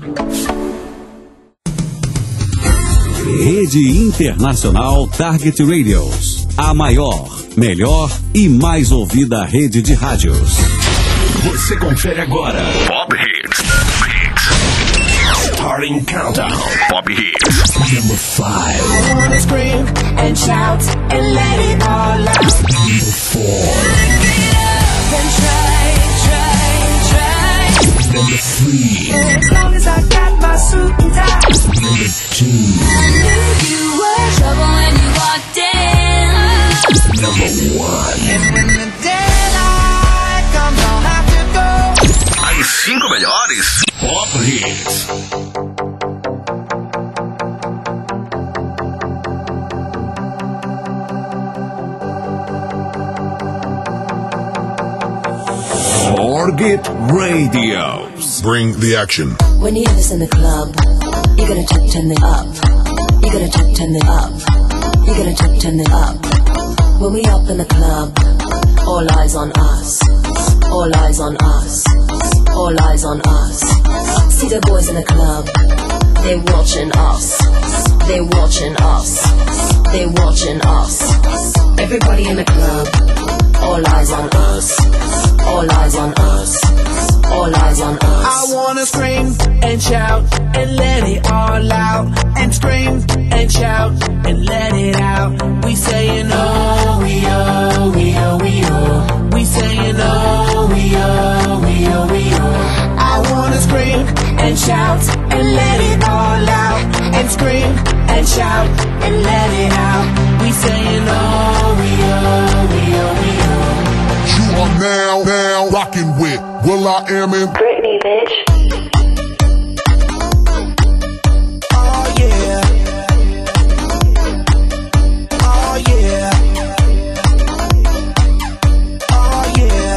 Rede Internacional Target Radios. A maior, melhor e mais ouvida rede de rádios. Você confere agora Pop Hits. Starting Countdown. Pop Hits. Number 5. I wanna scream and shout and let it all out. Number 4. Then try. Number 3. As long as I got my suit and tie. Number 2. I knew you were trouble when you walked in. Number 1. And when the daylight comes, I'll have to go. As 5 melhores Pop Hits. Target Radios. Bring the action. When you hear this in the club, you gotta turn it up. You gotta turn it up. You gotta turn it up. When we up in the club, all eyes on us. All eyes on us. All eyes on us. See the boys in the club, they watching us. They watching us. They watching us. Everybody in the club, all eyes on us. All eyes on us. All eyes on us. I wanna scream and shout and let it all out. And scream and shout and let it out. We saying oh, we oh, we oh, we oh. We saying oh, we oh, we oh, we oh. I wanna scream and shout and let it all out. And scream and shout and let it out. We saying oh, we oh, we oh, we oh. You are now rocking with will.i.am in Britney, bitch. Oh yeah. Oh yeah. Oh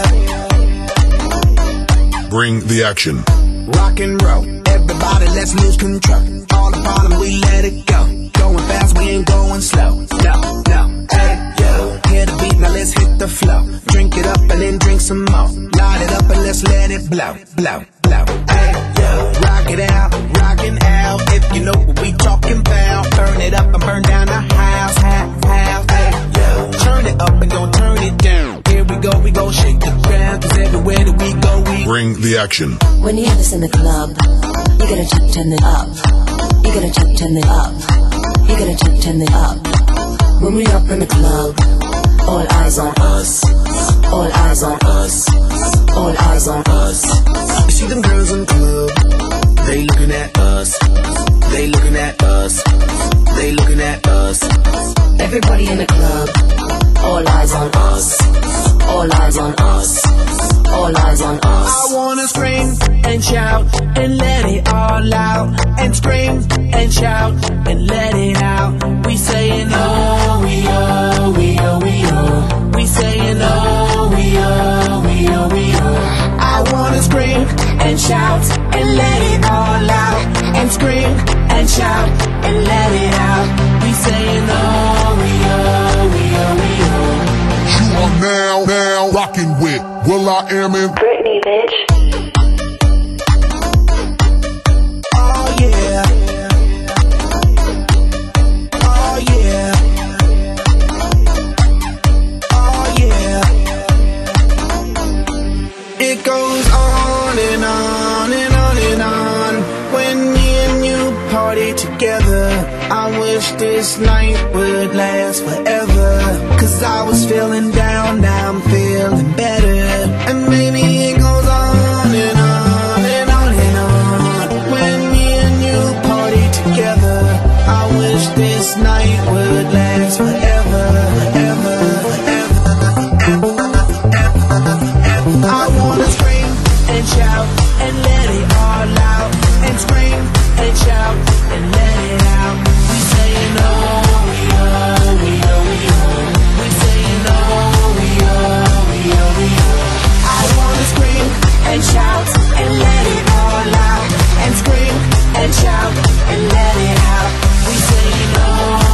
yeah. Bring the action. Rock and roll, everybody let's lose control. All the bottom we let it go. Going fast, we ain't going slow. No, hey yo, hear the beat, now let's hit the flow. Drink it up and then drink some more. Light it up and let's let it blow. Hey yo, rock it out, rockin' out. If you know what we talking about, burn it up and burn down the house. Hey yo, turn it up and don't turn it down. Here we go shake the ground. 'Cause everywhere that we go, we Bring the action. When you hear this in the club, you gotta turn it up. You gotta turn it up. You gotta turn it up. When we up in the club, all eyes on us. All eyes on us. All eyes on us. You see them girls in the club, they looking at us. They looking at us. They looking at us. Everybody in the club, all eyes on us. All eyes on us. All eyes on us. I wanna scream and shout and let it all out. And scream and shout and let it out. We saying oh, we oh, we oh, we oh. We saying oh, we oh, we oh, we oh. I wanna scream and shout and let it all out. And scream and shout and let it out. We saying oh, we oh, we oh, we oh. You are now rocking with will.i.am in Britney, bitch. Oh yeah. Oh yeah. Oh yeah. It goes on and on and on and on. When me and you party together, I wish this night would last forever. 'Cause I was feeling down, now I'm feeling better. And maybe it goes on and on and on and on. When me and you party together, I wish this night would last forever, forever, forever, forever. I wanna scream and shout and let it all out. And scream and shout and let it out. We saying oh, we oh, we oh, we oh. We saying oh, we oh, we oh, we oh. I wanna scream and shout and let it all out. And scream and shout and let it out. We saying oh.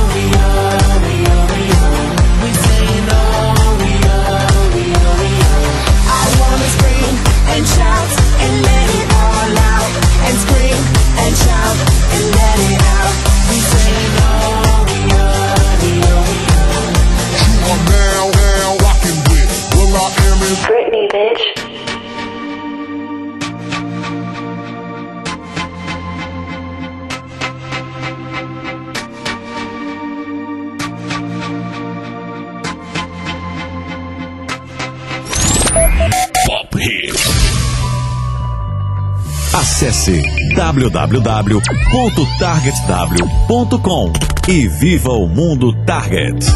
Acesse www.targetw.com e viva o mundo Target.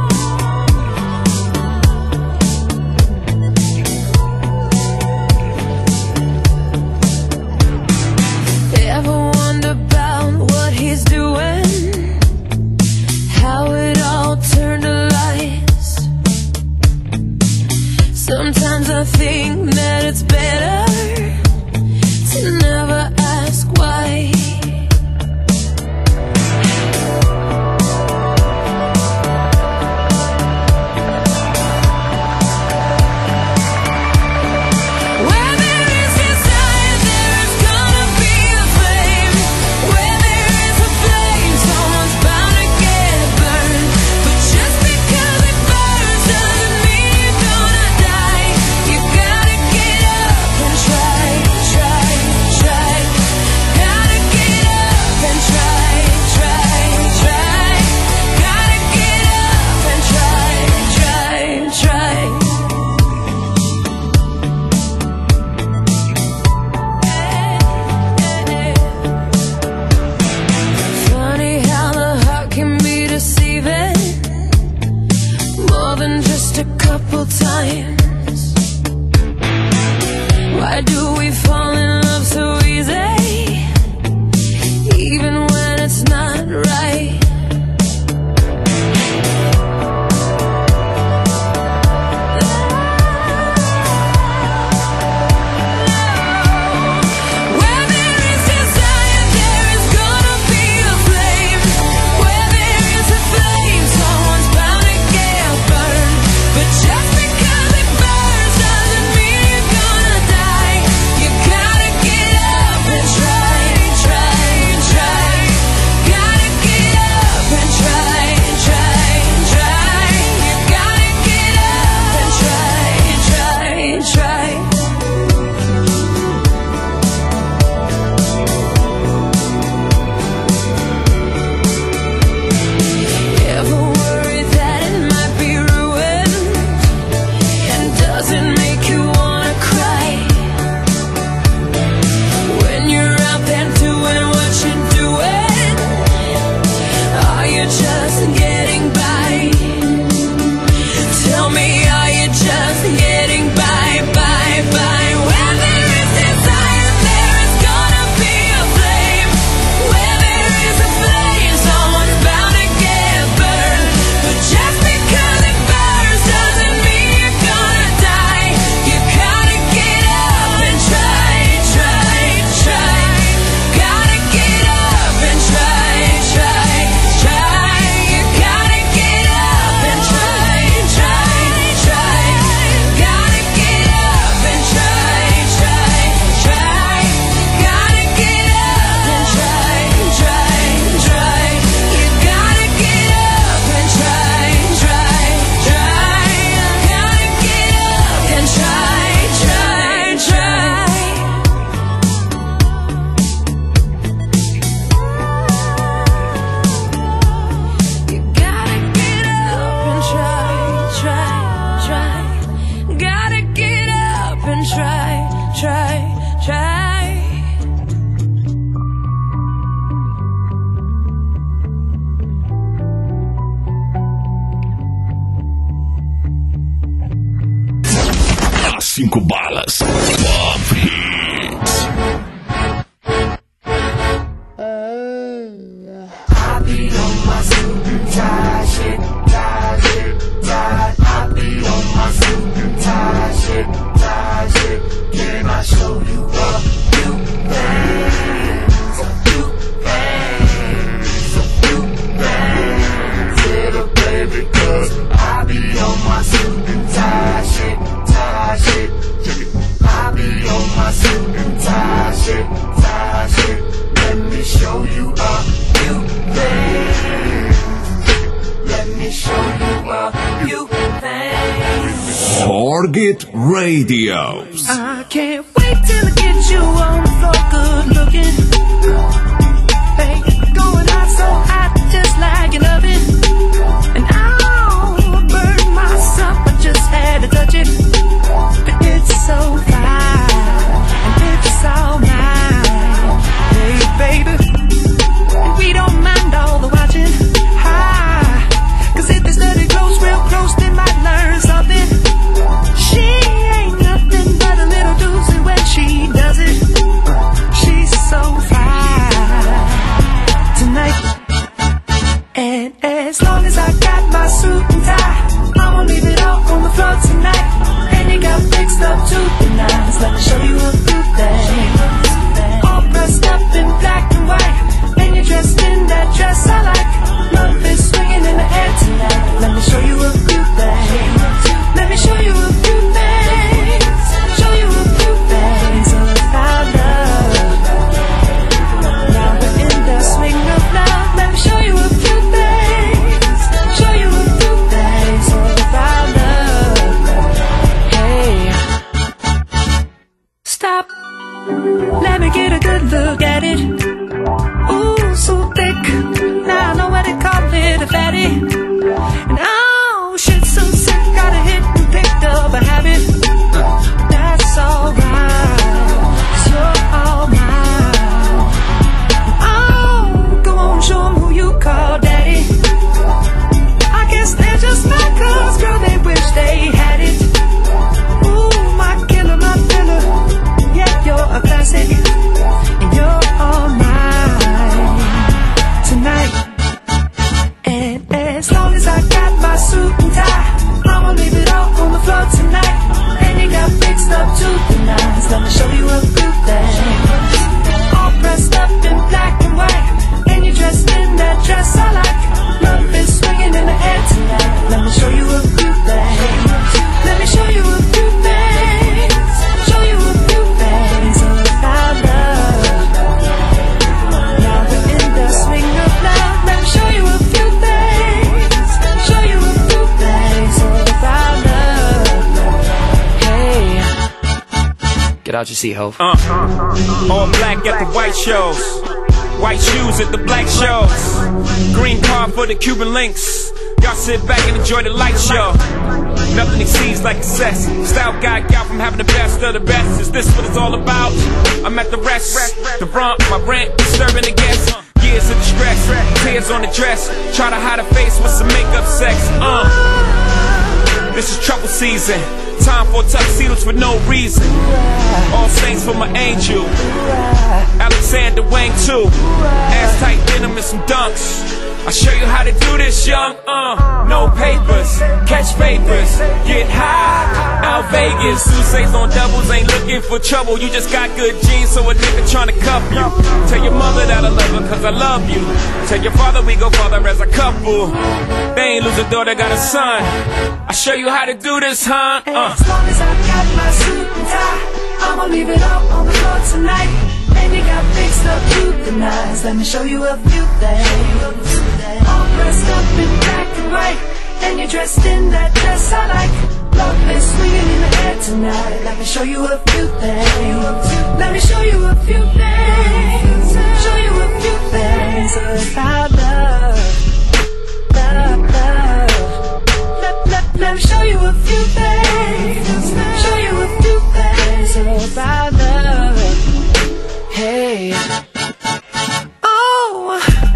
Sometimes I think that it's better to never ask why. Where there is desire, there is gonna be a flame. Where there is a flame, someone's bound to get burned. But just because it burns doesn't mean you're gonna die. You gotta get up and try, try, try. Gotta get up and try, try, try. Gotta get up and try, try, try. Funny how the heart can be deceiving, more than just a couple times. Why do we fall in love so easy, even when it's not right? Where there is desire, there is gonna be a flame. Where there is a flame, someone's bound to get burned. But just because it burns doesn't mean you're gonna die. You gotta get up and try, try, try. Gotta get up and try, try, try. You gotta get up and try, try, try. Ever worried that it might be ruined? And does it make you wanna cry? When you're out there doing what you're doing, are you just getting by? Tell me, are you just getting by, by, by? Where there is desire, there is gonna be a flame. Where there is a flame, someone's bound to get burned. But just because it burns doesn't mean you're gonna die. You gotta get up and try, try, try. Gotta get up and try, try, try. You gotta get up and try, try, try. Gotta get up and try, try, try. Gotta get up and try, try, try. You gotta get up and try, try, try. Gotta get up and try, try, try. You gotta get up and try, try, try. Gotta get up and try, try, try. As 5 balas. Pop Hits. Target Radio. I can't wait till I get you on the floor, good looking. Hey, going out so hot, just like an oven. And I'll burn myself, I just had to touch it. But it's so fine, and it's all mine. Let me show you a few things. All dressed up in black and white, and you're dressed in that dress I like. Love is swinging in the air tonight. Let me show you a few things. Let me show you a few things. Show you a few things about love. Now we're in the swing of love. Let me show you a few things. Show you a few things about love. Hey, stop. Let me get a good look at it. Ooh, so thick. Now I know what they call it, a fatty. And oh, shit, so sick. Got a hit and picked up a habit. That's alright, 'cause you're all mine. Oh, go on, show 'em who you call daddy. I guess they're just mad 'cause, girl, they wish they had it. Ooh, my killer, my thriller. Yeah, you're a classic, and you're all mine tonight. And as long as I got my suit and tie, I'ma leave it all on the floor tonight. And you got fixed up to the nines. Let me show you a few things. All dressed up in black and white, and you're dressed in that dress I like. Love is swinging in the air tonight. Let me show you a few things. Let me show you a few things. Show you a few things about love. Now we're in the swing of love. Let me show you a few things. Show you a few things about love. Hey, Get out your seat, Hov. All black at the white shows, white shoes at the black shows, green car for the Cuban links. Y'all sit back and enjoy the light show. Nothing exceeds like excess. Style guy got from having the best of the best. Is this what it's all about? I'm at the rest, the brunt, my rent, disturbing the guests. Years of distress, tears on the dress. Try to hide a face with some makeup sex. This is trouble season. Time for tuxedos for no reason. All saints for my angel. Alexander Wang too. Ass tight denim and some dunks. I'll show you how to do this, young. No papers, catch papers, get high. Out Vegas, Sousa's on doubles, ain't looking for trouble. You just got good genes, so a nigga tryna cuff you. Tell your mother that I love her, 'cause I love you. Tell your father we go farther as a couple. They ain't lose a daughter, got a son. I'll show you how to do this, huh? As long as I got my suit and tie, I'ma leave it all on the floor tonight. And you got fixed up to the nines. Let me show you a few things. All dressed up in black and white, and you're dressed in that dress I like. Love is swinging in the air tonight. Let me show you a few things. Let me show you a few things. Show you a few things about love. Love, love. Let me show you a few things. Show you a few things about love. Hey. Oh.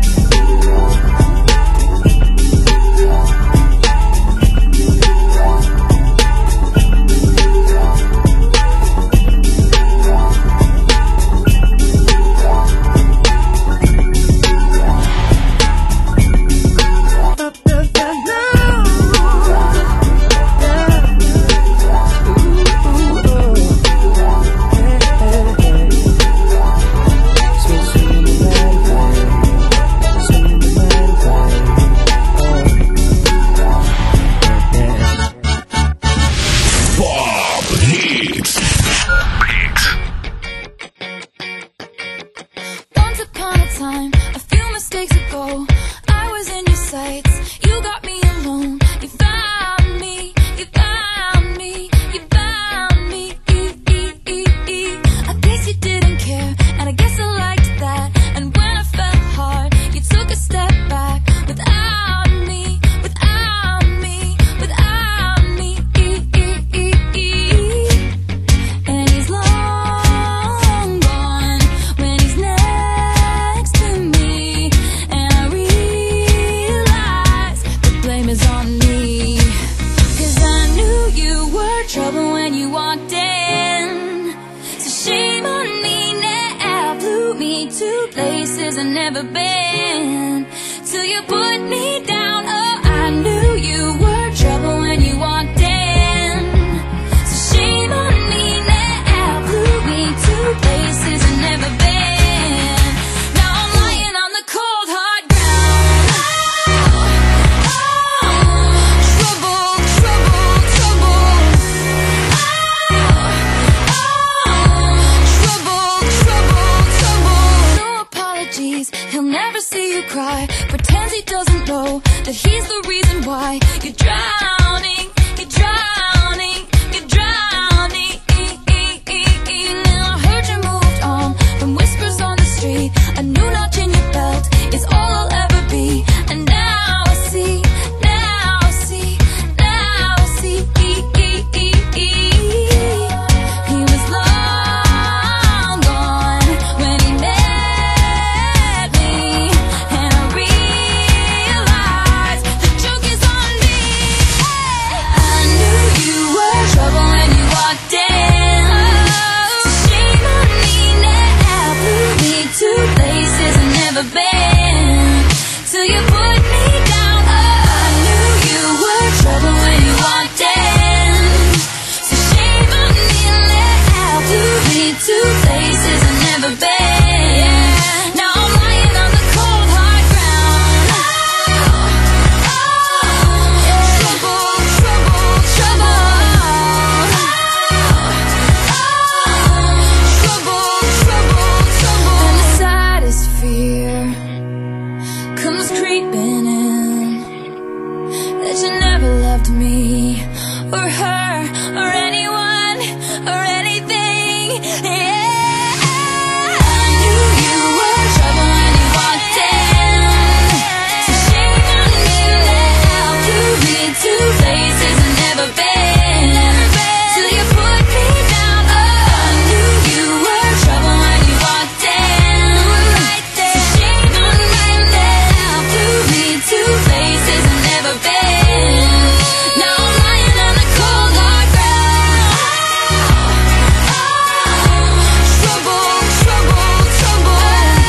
places I've never been, till you put me down. Oh, I knew you were trouble when you walked in. So shame on me now, eyes. He'll never see you cry. Pretends he doesn't know that he's the reason why you're drowning. You're drowning. You're drowning. Now I heard you moved on from whispers on the street. A new notch in your belt is all I'll ever be. And now I see. Now I see. Now I see. He was long gone when he met me, and I realized the joke is on me. I knew you were trouble when you walked in. So shame on me now. Blew me to places I've never been. Till you put me down. I knew you were trouble when you walked in. So shame on me now. Blew me to places I've never been. Now I'm lying on the cold hard ground. Trouble, trouble, trouble. Trouble, trouble, trouble. And the saddest fear comes creeping in, that you never loved me or her or anyone or anything. Yeah, I knew you were trouble when you walked in. So shame on me now. Blew me to places I've never been. Till you put me down. I knew you were trouble when you walked in. So shame on me now. Blew me to places I've never been. Now I'm lying on the cold hard ground. Trouble, trouble, trouble.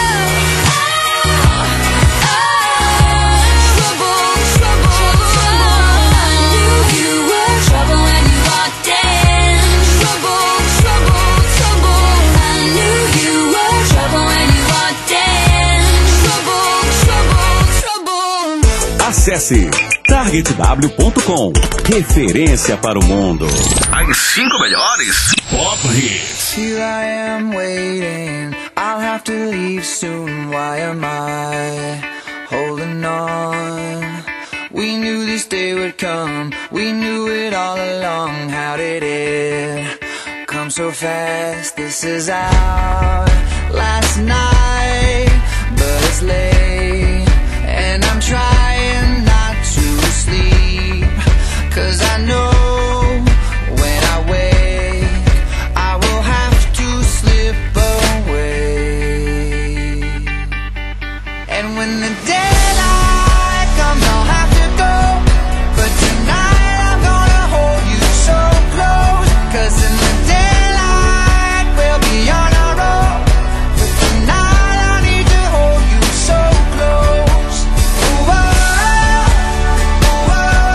Trouble, trouble, trouble. I knew you were trouble when you walked in. Trouble, trouble, trouble. I knew you were trouble when you walked in. Trouble, trouble, trouble. Acesse targetw.com. Referência para o mundo. As 5 melhores Pop Hits. Here I am waiting, I'll have to leave soon. Why am I holding on? We knew this day would come, we knew it all along. How did it come so fast? This is our last night, but it's late, and I'm trying not to sleep, 'cause I know when I wake I will have to slip away. And when the daylight comes I'll have to go, but tonight I'm gonna hold you so close, 'cause in the daylight we'll be on our own, but tonight I need to hold you so close. Ooh, oh, oh, oh,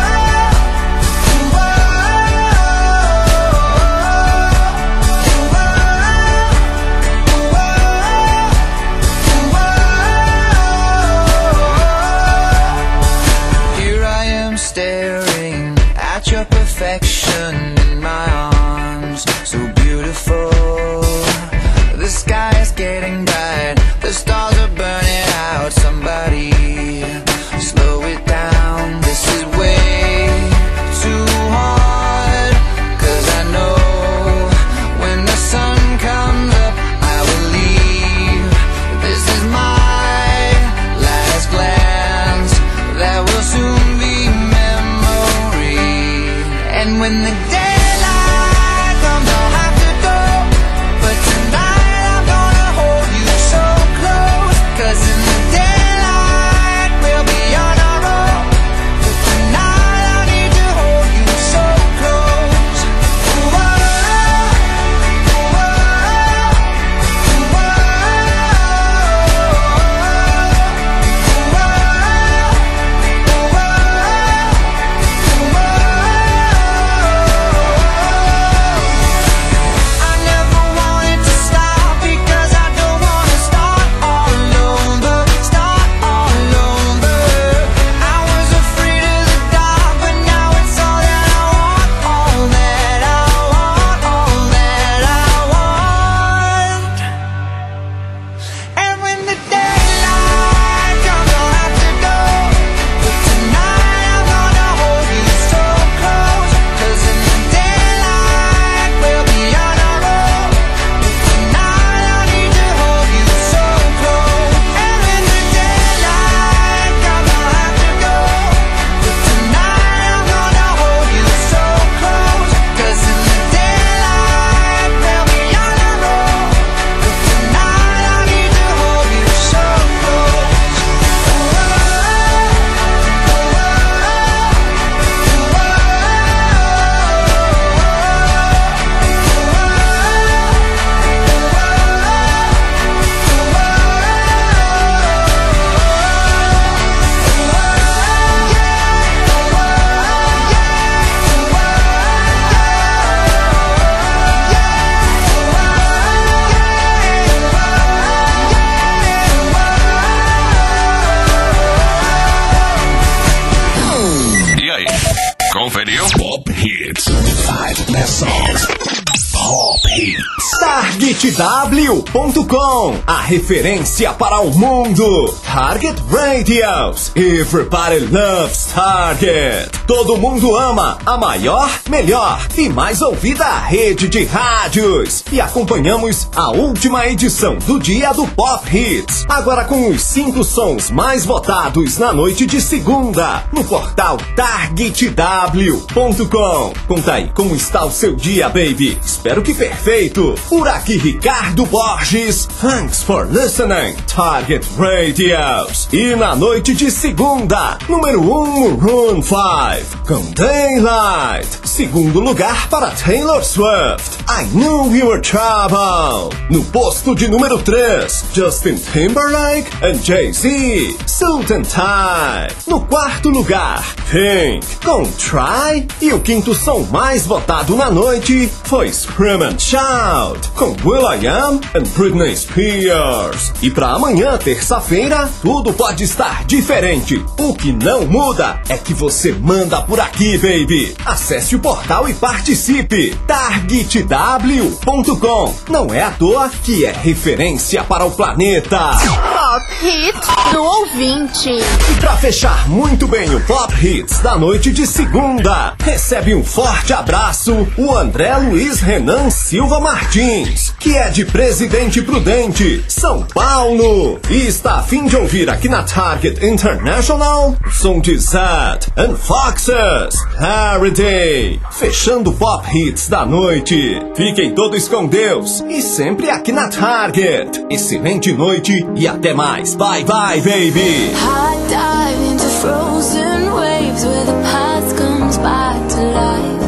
here I am staring at your perfection in my arms, so beautiful. The sky is getting bright, the stars are burning out. Somebody slow it down, this is way too hard. 'Cause I know when the sun comes up I will leave. This is my last glance, that will soon be memory. And when the daylight comes I'll have to go, but tonight I'm gonna hold you so close, 'cause in the daylight we'll be on our own, but tonight I need to hold you so close. Ooh, oh, oh, oh, oh, oh, oh, oh, oh. TargetW.com, a referência para o mundo. Target Radios. Everybody loves Target. Todo mundo ama a maior, melhor e mais ouvida rede de rádios. E acompanhamos a última edição do Dia do Pop Hits, agora com os 5 sons mais votados na noite de segunda, no portal TargetW.com. Conta aí como está o seu dia, baby. Espero que perfeito. Por aqui, Ricardo Borges. Thanks for listening, Target Radios. E na noite de segunda, número 1, Maroon 5, com Daylight. Segundo lugar para Taylor Swift, I Knew You Were Trouble. No posto de número 3, Justin Timberlake and Jay-Z, Suit and Tie. No quarto lugar, Pink com Try. E o quinto som mais votado na noite foi Scream and Shout com will.i.am and Britney Spears. E pra amanhã, terça-feira, tudo pode estar diferente. O que não muda é que você manda por aqui, baby. Acesse o portal e participe. TargetW.com. Não é à toa que é referência para o planeta. Pop Hits do ouvinte. E pra fechar muito bem o Pop Hits da noite de segunda, recebe um forte abraço o André Luiz Renan Silva Martins, que é de Presidente Prudente, São Paulo, e está a fim de ouvir aqui na Target International o som de Zed and Foxes, Holiday, fechando o Pop Hits da noite. Fiquem todos com Deus e sempre aqui na Target. Excelente noite e até mais. Bye bye, baby. I dive into frozen waves where the past comes back to life.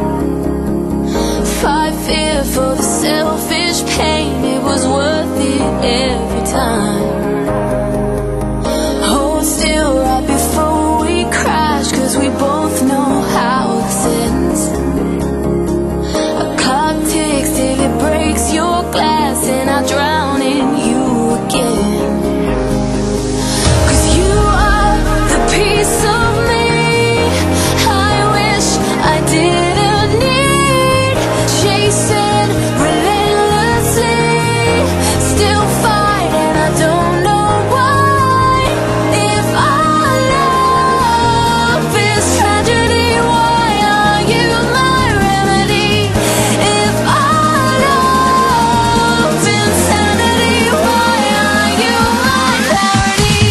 Fight fear for the selfish pain, it was worth it every time. Hold still right before we crash, cause we both know how this ends. A clock ticks till it breaks your glass and I drown in you again. Piece of me I wish I didn't need, chasing relentlessly, still fight and I don't know why. If our love is tragedy, why are you my remedy? If our love is insanity, why are you my parody?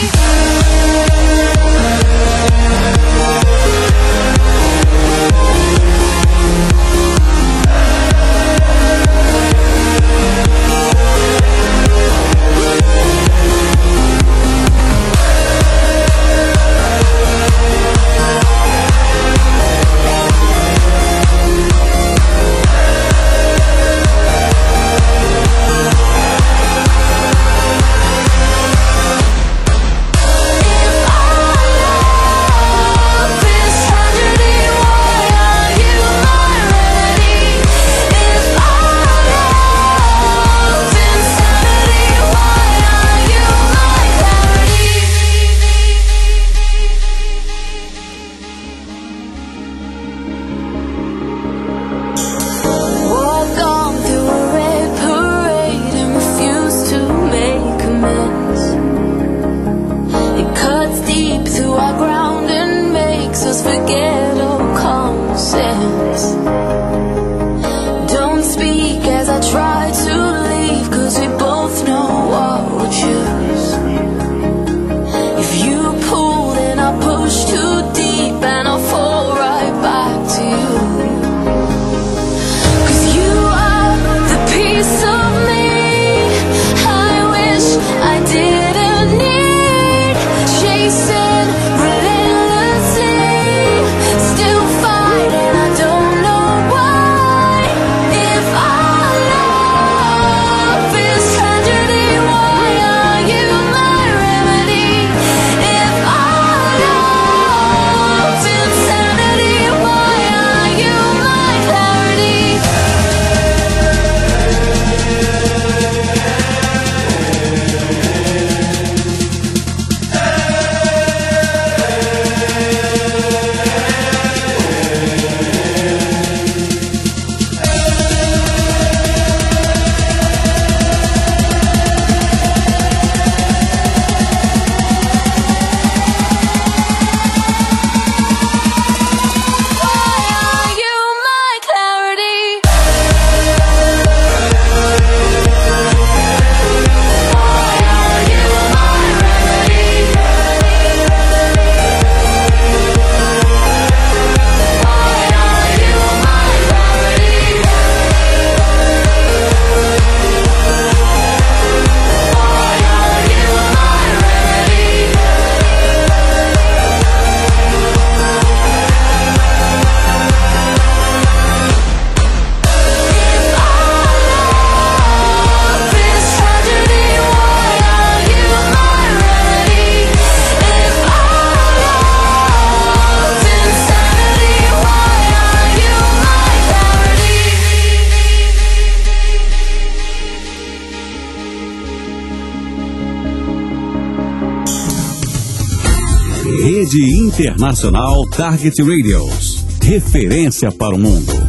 Why Rede Internacional Target Radios. Referência para o mundo.